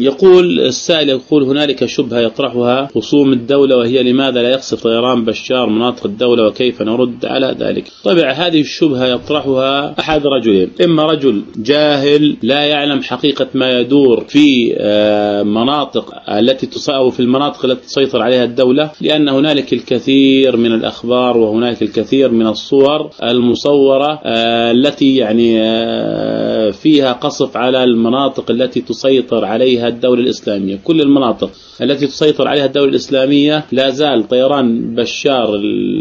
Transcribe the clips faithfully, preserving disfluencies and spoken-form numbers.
يقول السائل، يقول هنالك شبهة يطرحها خصوم الدولة، وهي لماذا لا يقصف طيران بشار مناطق الدولة وكيف نرد على ذلك؟ طبعا هذه الشبهة يطرحها أحد رجلين: إما رجل جاهل لا يعلم حقيقة ما يدور في مناطق التي أو في المناطق التي تسيطر عليها الدولة، لأن هنالك الكثير من الأخبار وهنالك الكثير من الصور المصورة التي يعني فيها قصف على المناطق التي تسيطر عليها الدولة الإسلامية. كل المناطق التي تسيطر عليها الدولة الإسلامية لا زال طيران بشار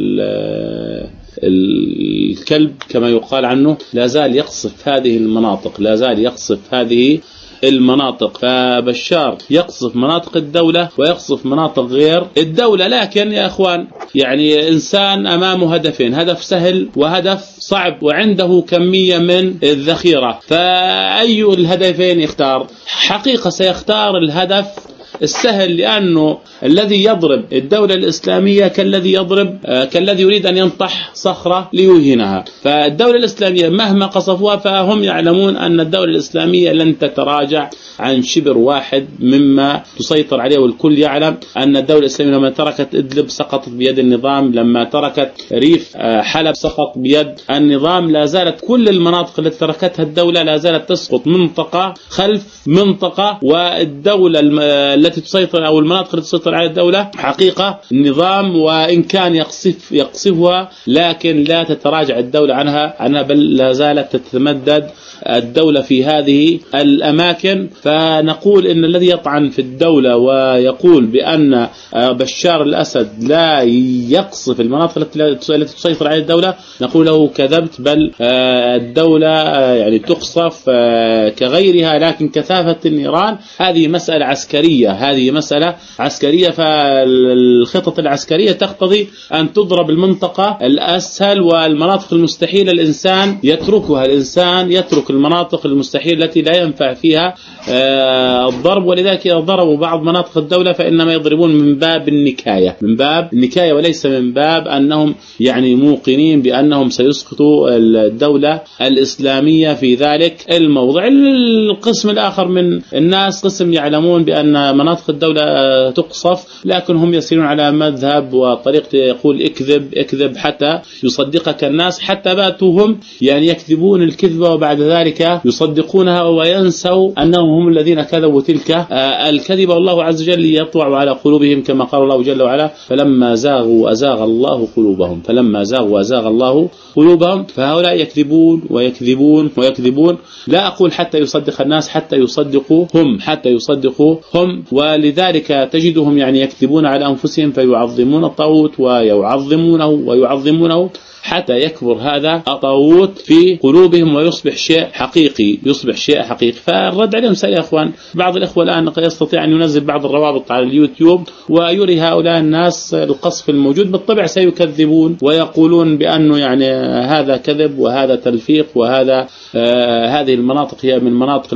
الكلب كما يقال عنه لا زال يقصف هذه المناطق، لا زال يقصف هذه المناطق. فبشار يقصف مناطق الدولة ويقصف مناطق غير الدولة. لكن يا أخوان، يعني إنسان أمامه هدفين: هدف سهل وهدف صعب، وعنده كمية من الذخيرة، فأي الهدفين يختار؟ حقيقة سيختار الهدف السهل، لأنه الذي يضرب الدولة الإسلامية كالذي يضرب آه كالذي يريد أن ينطح صخرة ليوهنها. فالدولة الإسلامية مهما قصفوها فهم يعلمون أن الدولة الإسلامية لن تتراجع عن شبر واحد مما تسيطر عليه، والكل يعلم أن الدولة الإسلامية لما تركت إدلب سقطت بيد النظام، لما تركت ريف آه حلب سقط بيد النظام. لا زالت كل المناطق التي تركتها الدولة لا زالت تسقط منطقة خلف منطقة، والدولة التي تسيطر أو المناطق التي تسيطر على الدولة حقيقة النظام وإن كان يقصف يقصفها لكن لا تتراجع الدولة عنها عنها بل لا زالت تتمدد الدولة في هذه الأماكن. فنقول إن الذي يطعن في الدولة ويقول بأن بشار الأسد لا يقصف المناطق التي تسيطر على الدولة، نقول له كذبت، بل الدولة يعني تقصف كغيرها، لكن كثافة النيران هذه مسألة عسكرية، هذه مسألة عسكرية. فالخطط العسكرية تقتضي أن تضرب المنطقة الأسهل والمناطق المستحيلة الإنسان يتركها، الإنسان يترك المناطق المستحيلة التي لا ينفع فيها الضرب. ولذلك إذا ضربوا بعض مناطق الدولة فإنما يضربون من باب النكاية، من باب النكاية وليس من باب أنهم يعني موقنين بأنهم سيسقطوا الدولة الإسلامية في ذلك الموضع. القسم الآخر من الناس قسم يعلمون بأن مناطق الدولة تقصف، لكن هم يسيرون على مذهب وطريقة يقول اكذب اكذب حتى يصدقك الناس، حتى باتوا هم يعني يكذبون الكذبة وبعد ذلك يصدقونها وينسوا أنهم هم الذين كذبوا تلك الكذبة. والله عز وجل يطوع على قلوبهم كما قال الله جل وعلا: فلما زاغوا أزاغ الله قلوبهم، فلما زاغوا أزاغ الله قلوبهم. فهؤلاء يكذبون ويكذبون ويكذبون. لا أقول حتى يصدق الناس، حتى يصدقوا هم، حتى يصدقوا هم. ولذلك تجدهم يعني يكذبون على أنفسهم فيعظمون الطاغوت ويعظمونه ويعظمونه حتى يكبر هذا الطاغوت في قلوبهم ويصبح شيء حقيقي، يصبح شيء حقيقي. فالرد عليهم سهل يا اخوان. بعض الاخوه الان يستطيع ان ينزل بعض الروابط على اليوتيوب ويري هؤلاء الناس القصف الموجود، بالطبع سيكذبون ويقولون بانه يعني هذا كذب وهذا تلفيق وهذا آه هذه المناطق هي من مناطق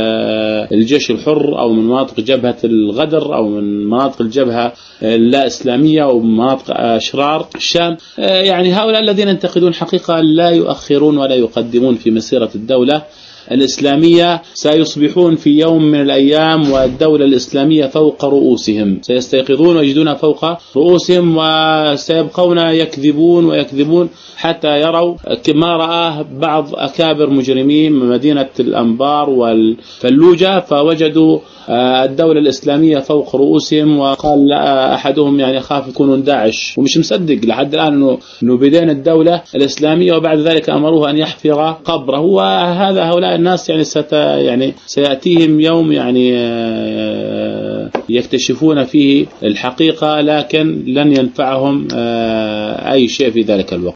الجيش الحر او من مناطق جبهه الغدر او من مناطق الجبهه اللا اسلاميه او من مناطق اشرار الشام. آه يعني هؤلاء الذين ينتقدون حقيقة لا يؤخرون ولا يقدمون في مسيرة الدولة الإسلامية. سيصبحون في يوم من الأيام والدولة الإسلامية فوق رؤوسهم، سيستيقظون ويجدونها فوق رؤوسهم، وسيبقون يكذبون ويكذبون حتى يروا كما رآه بعض أكابر مجرمين من مدينة الأنبار والفلوجة، فوجدوا الدولة الإسلامية فوق رؤوسهم، وقال أحدهم يعني خاف يكونون داعش، ومش مصدق لحد الآن إنه إنه بدين الدولة الإسلامية، وبعد ذلك أمروه أن يحفر قبره. وهذا هؤلاء الناس يعني ست يعني سيأتيهم يوم يعني يكتشفون فيه الحقيقة، لكن لن ينفعهم أي شيء في ذلك الوقت.